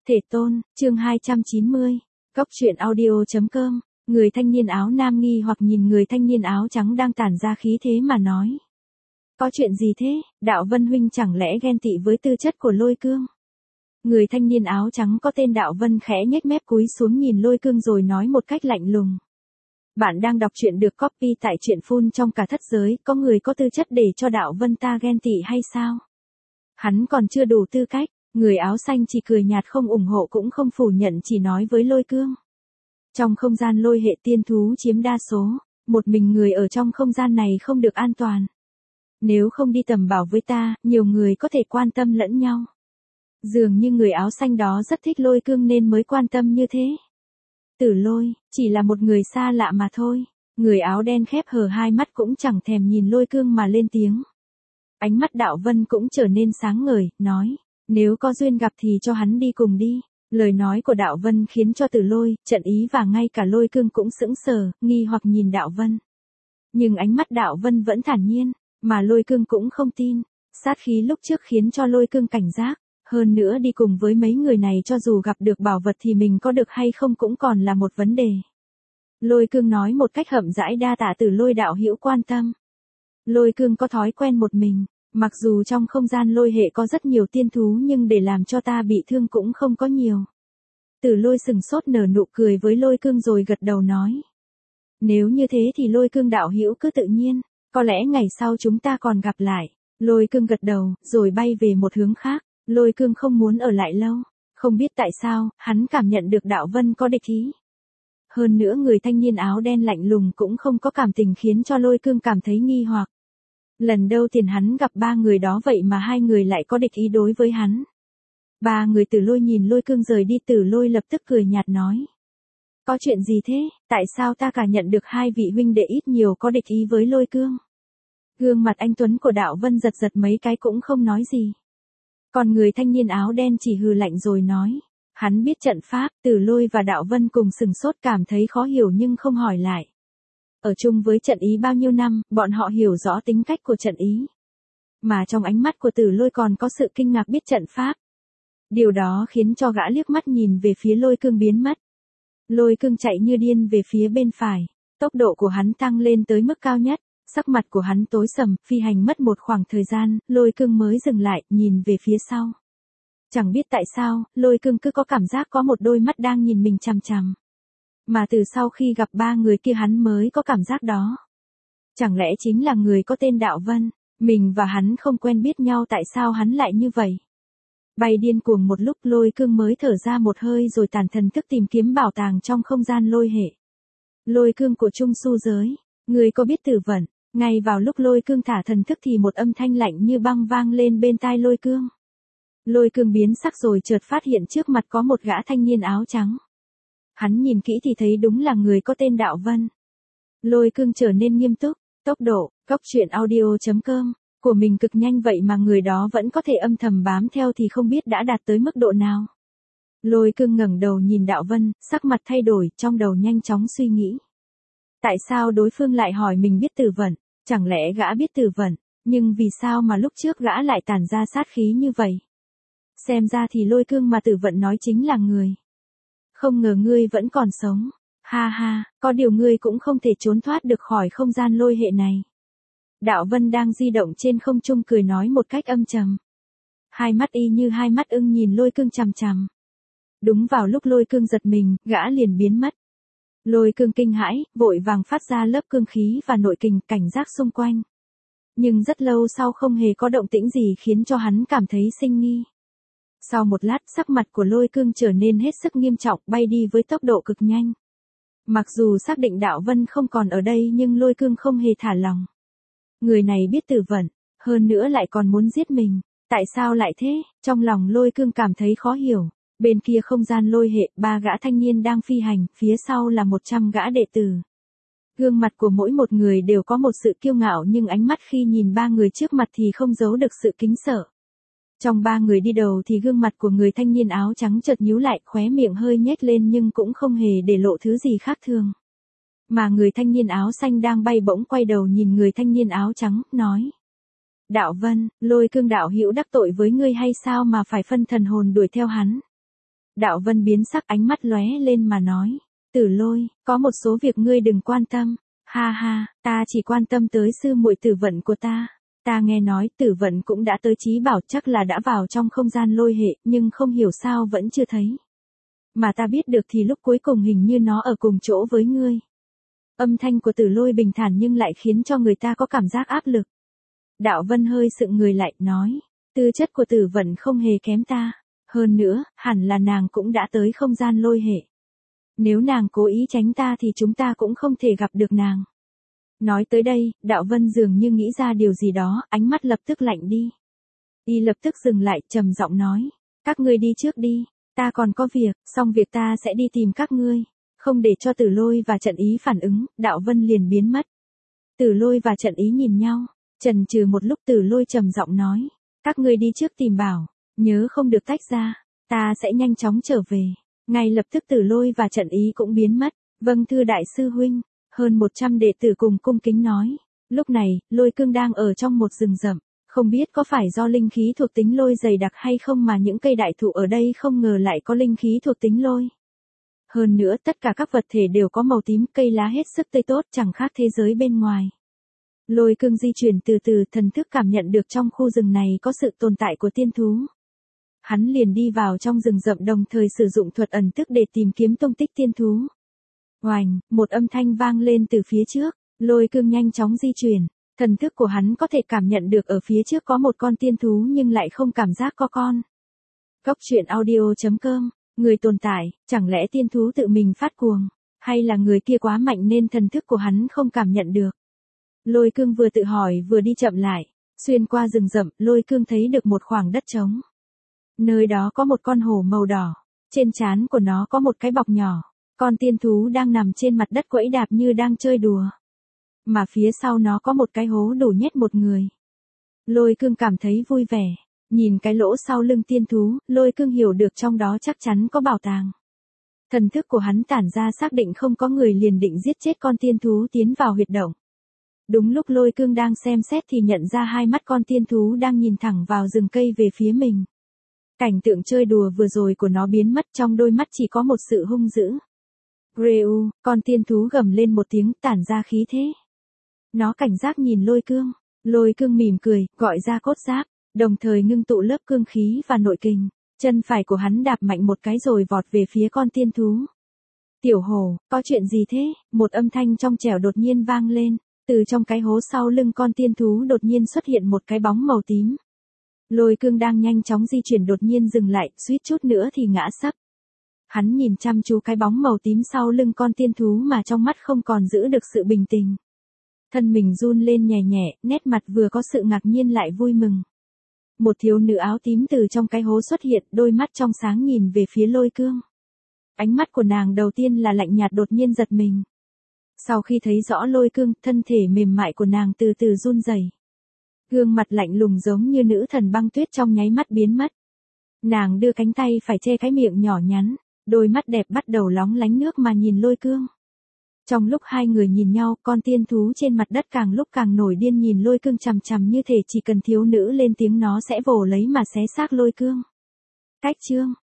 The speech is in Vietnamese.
Thể tôn, chương 290. Cốc truyện audio.com. Người thanh niên áo nam nghi hoặc nhìn người thanh niên áo trắng đang tản ra khí thế mà nói. Có chuyện gì thế, Đạo Vân huynh chẳng lẽ ghen tị với tư chất của Lôi Cương? Người thanh niên áo trắng có tên Đạo Vân khẽ nhếch mép cúi xuống nhìn Lôi Cương rồi nói một cách lạnh lùng. Bạn đang đọc truyện được copy tại truyện full trong cả thất giới, có người có tư chất để cho Đạo Vân ta ghen tị hay sao? Hắn còn chưa đủ tư cách. Người áo xanh chỉ cười nhạt không ủng hộ cũng không phủ nhận, chỉ nói với Lôi Cương. Trong không gian lôi hệ tiên thú chiếm đa số, một mình người ở trong không gian này không được an toàn. Nếu không đi tầm bảo với ta, nhiều người có thể quan tâm lẫn nhau. Dường như người áo xanh đó rất thích Lôi Cương nên mới quan tâm như thế. Tử Lôi, chỉ là một người xa lạ mà thôi. Người áo đen khép hờ hai mắt cũng chẳng thèm nhìn Lôi Cương mà lên tiếng. Ánh mắt Đạo Vân cũng trở nên sáng ngời, nói. Nếu có duyên gặp thì cho hắn đi cùng đi. Lời nói của Đạo Vân khiến cho Tử Lôi, Trận Ý và ngay cả Lôi Cương cũng sững sờ, nghi hoặc nhìn Đạo Vân. Nhưng ánh mắt Đạo Vân vẫn thản nhiên, mà Lôi Cương cũng không tin. Sát khí lúc trước khiến cho Lôi Cương cảnh giác. Hơn nữa đi cùng với mấy người này cho dù gặp được bảo vật thì mình có được hay không cũng còn là một vấn đề. Lôi Cương nói một cách hậm rãi đa tạ Tử Lôi đạo hữu quan tâm. Lôi Cương có thói quen một mình. Mặc dù trong không gian lôi hệ có rất nhiều tiên thú nhưng để làm cho ta bị thương cũng không có nhiều. Tử Lôi sừng sốt nở nụ cười với Lôi Cương rồi gật đầu nói. Nếu như thế thì Lôi Cương đạo hữu cứ tự nhiên, có lẽ ngày sau chúng ta còn gặp lại. Lôi Cương gật đầu, rồi bay về một hướng khác. Lôi Cương không muốn ở lại lâu. Không biết tại sao, hắn cảm nhận được Đạo Vân có địch ý. Hơn nữa người thanh niên áo đen lạnh lùng cũng không có cảm tình khiến cho Lôi Cương cảm thấy nghi hoặc. Lần đầu tiên hắn gặp ba người đó vậy mà hai người lại có địch ý đối với hắn. Ba người Tử Lôi nhìn Lôi Cương rời đi, Tử Lôi lập tức cười nhạt nói. Có chuyện gì thế, tại sao ta cả nhận được hai vị huynh đệ ít nhiều có địch ý với Lôi Cương? Gương mặt anh Tuấn của Đạo Vân giật giật mấy cái cũng không nói gì. Còn người thanh niên áo đen chỉ hừ lạnh rồi nói. Hắn biết trận pháp, Tử Lôi và Đạo Vân cùng sừng sốt cảm thấy khó hiểu nhưng không hỏi lại. Ở chung với Trận Ý bao nhiêu năm, bọn họ hiểu rõ tính cách của Trận Ý. Mà trong ánh mắt của Tử Lôi còn có sự kinh ngạc biết trận pháp. Điều đó khiến cho gã liếc mắt nhìn về phía Lôi Cương biến mất. Lôi Cương chạy như điên về phía bên phải. Tốc độ của hắn tăng lên tới mức cao nhất. Sắc mặt của hắn tối sầm, phi hành mất một khoảng thời gian, Lôi Cương mới dừng lại, nhìn về phía sau. Chẳng biết tại sao, Lôi Cương cứ có cảm giác có một đôi mắt đang nhìn mình chằm chằm. Mà từ sau khi gặp ba người kia hắn mới có cảm giác đó. Chẳng lẽ chính là người có tên Đạo Vân, mình và hắn không quen biết nhau, tại sao hắn lại như vậy? Bay điên cuồng một lúc Lôi Cương mới thở ra một hơi rồi tản thần thức tìm kiếm bảo tàng trong không gian lôi hệ. Lôi Cương của Trung Su giới, người có biết Tử Vận? Ngay vào lúc Lôi Cương thả thần thức thì một âm thanh lạnh như băng vang lên bên tai Lôi Cương. Lôi Cương biến sắc rồi chợt phát hiện trước mặt có một gã thanh niên áo trắng. Hắn nhìn kỹ thì thấy đúng là người có tên Đạo Vân. Lôi Cương trở nên nghiêm túc, tốc độ, cốc truyện audio.com, của mình cực nhanh vậy mà người đó vẫn có thể âm thầm bám theo thì không biết đã đạt tới mức độ nào. Lôi Cương ngẩng đầu nhìn Đạo Vân, sắc mặt thay đổi, trong đầu nhanh chóng suy nghĩ. Tại sao đối phương lại hỏi mình biết Tử Vận, chẳng lẽ gã biết Tử Vận, nhưng vì sao mà lúc trước gã lại tản ra sát khí như vậy? Xem ra thì Lôi Cương mà Tử Vận nói chính là người. Không ngờ ngươi vẫn còn sống. Ha ha, có điều ngươi cũng không thể trốn thoát được khỏi không gian lôi hệ này. Đạo Vân đang di động trên không trung cười nói một cách âm trầm. Hai mắt y như hai mắt ưng nhìn Lôi Cương chằm chằm. Đúng vào lúc Lôi Cương giật mình, gã liền biến mất. Lôi Cương kinh hãi, vội vàng phát ra lớp cương khí và nội kình cảnh giác xung quanh. Nhưng rất lâu sau không hề có động tĩnh gì khiến cho hắn cảm thấy sinh nghi. Sau một lát sắc mặt của Lôi Cương trở nên hết sức nghiêm trọng, bay đi với tốc độ cực nhanh. Mặc dù xác định Đạo Vân không còn ở đây nhưng Lôi Cương không hề thả lòng. Người này biết Tử Vận, hơn nữa lại còn muốn giết mình. Tại sao lại thế? Trong lòng Lôi Cương cảm thấy khó hiểu. Bên kia không gian lôi hệ, ba gã thanh niên đang phi hành, phía sau là 100 gã đệ tử. Gương mặt của mỗi một người đều có một sự kiêu ngạo nhưng ánh mắt khi nhìn ba người trước mặt thì không giấu được sự kính sợ. Trong ba người đi đầu thì gương mặt của người thanh niên áo trắng chợt nhíu lại, khóe miệng hơi nhếch lên nhưng cũng không hề để lộ thứ gì khác thường. Mà người thanh niên áo xanh đang bay bỗng quay đầu nhìn người thanh niên áo trắng, nói. Đạo Vân, Lôi Cương đạo hữu đắc tội với ngươi hay sao mà phải phân thần hồn đuổi theo hắn? Đạo Vân biến sắc, ánh mắt lóe lên mà nói. Tử Lôi, có một số việc ngươi đừng quan tâm. Ha ha, ta chỉ quan tâm tới sư muội Tử Vận của ta. Ta nghe nói Tử Vận cũng đã tới Chí Bảo, chắc là đã vào trong không gian lôi hệ, nhưng không hiểu sao vẫn chưa thấy. Mà ta biết được thì lúc cuối cùng hình như nó ở cùng chỗ với ngươi. Âm thanh của Tử Lôi bình thản nhưng lại khiến cho người ta có cảm giác áp lực. Đạo Vân hơi sững người lại, nói. Tư chất của Tử Vận không hề kém ta. Hơn nữa, hẳn là nàng cũng đã tới không gian lôi hệ. Nếu nàng cố ý tránh ta thì chúng ta cũng không thể gặp được nàng. Nói tới đây, Đạo Vân dường như nghĩ ra điều gì đó, ánh mắt lập tức lạnh đi. Y lập tức dừng lại, trầm giọng nói. Các ngươi đi trước đi, ta còn có việc, xong việc ta sẽ đi tìm các ngươi. Không để cho Tử Lôi và Trận Ý phản ứng, Đạo Vân liền biến mất. Tử Lôi và Trận Ý nhìn nhau, chần chừ một lúc Tử Lôi trầm giọng nói. Các ngươi đi trước tìm bảo, nhớ không được tách ra, ta sẽ nhanh chóng trở về. Ngay lập tức Tử Lôi và Trận Ý cũng biến mất. Vâng thưa đại sư huynh. Hơn 100 đệ tử cùng cung kính nói. Lúc này, Lôi Cương đang ở trong một rừng rậm. Không biết có phải do linh khí thuộc tính lôi dày đặc hay không mà những cây đại thụ ở đây không ngờ lại có linh khí thuộc tính lôi. Hơn nữa tất cả các vật thể đều có màu tím, cây lá hết sức tươi tốt, chẳng khác thế giới bên ngoài. Lôi Cương di chuyển từ từ, thần thức cảm nhận được trong khu rừng này có sự tồn tại của tiên thú. Hắn liền đi vào trong rừng rậm, đồng thời sử dụng thuật ẩn tức để tìm kiếm tung tích tiên thú. Oành, một âm thanh vang lên từ phía trước, Lôi Cương nhanh chóng di chuyển, thần thức của hắn có thể cảm nhận được ở phía trước có một con tiên thú nhưng lại không cảm giác có con. Cốc truyện audio.com, người tồn tại, chẳng lẽ tiên thú tự mình phát cuồng, hay là người kia quá mạnh nên thần thức của hắn không cảm nhận được. Lôi Cương vừa tự hỏi vừa đi chậm lại, xuyên qua rừng rậm, Lôi Cương thấy được một khoảng đất trống. Nơi đó có một con hổ màu đỏ, trên trán của nó có một cái bọc nhỏ. Con tiên thú đang nằm trên mặt đất quẫy đạp như đang chơi đùa. Mà phía sau nó có một cái hố đủ nhét một người. Lôi Cương cảm thấy vui vẻ. Nhìn cái lỗ sau lưng tiên thú, Lôi Cương hiểu được trong đó chắc chắn có bảo tàng. Thần thức của hắn tản ra xác định không có người liền định giết chết con tiên thú tiến vào huyệt động. Đúng lúc Lôi Cương đang xem xét thì nhận ra hai mắt con tiên thú đang nhìn thẳng vào rừng cây về phía mình. Cảnh tượng chơi đùa vừa rồi của nó biến mất, trong đôi mắt chỉ có một sự hung dữ. Reu, con tiên thú gầm lên một tiếng, tản ra khí thế. Nó cảnh giác nhìn Lôi Cương. Lôi Cương mỉm cười, gọi ra cốt giáp, đồng thời ngưng tụ lớp cương khí và nội kình. Chân phải của hắn đạp mạnh một cái rồi vọt về phía con tiên thú. Tiểu hổ, có chuyện gì thế? Một âm thanh trong trẻo đột nhiên vang lên. Từ trong cái hố sau lưng con tiên thú đột nhiên xuất hiện một cái bóng màu tím. Lôi Cương đang nhanh chóng di chuyển đột nhiên dừng lại, suýt chút nữa thì ngã sấp. Hắn nhìn chăm chú cái bóng màu tím sau lưng con tiên thú mà trong mắt không còn giữ được sự bình tĩnh. Thân mình run lên nhẹ nhẹ, nét mặt vừa có sự ngạc nhiên lại vui mừng. Một thiếu nữ áo tím từ trong cái hố xuất hiện, đôi mắt trong sáng nhìn về phía Lôi Cương. Ánh mắt của nàng đầu tiên là lạnh nhạt, đột nhiên giật mình. Sau khi thấy rõ Lôi Cương, thân thể mềm mại của nàng từ từ run rẩy. Gương mặt lạnh lùng giống như nữ thần băng tuyết trong nháy mắt biến mất. Nàng đưa cánh tay phải che cái miệng nhỏ nhắn, đôi mắt đẹp bắt đầu lóng lánh nước mà nhìn Lôi Cương. Trong lúc hai người nhìn nhau, con tiên thú trên mặt đất càng lúc càng nổi điên nhìn Lôi Cương chằm chằm như thể chỉ cần thiếu nữ lên tiếng nó sẽ vồ lấy mà xé xác Lôi Cương. Cách chương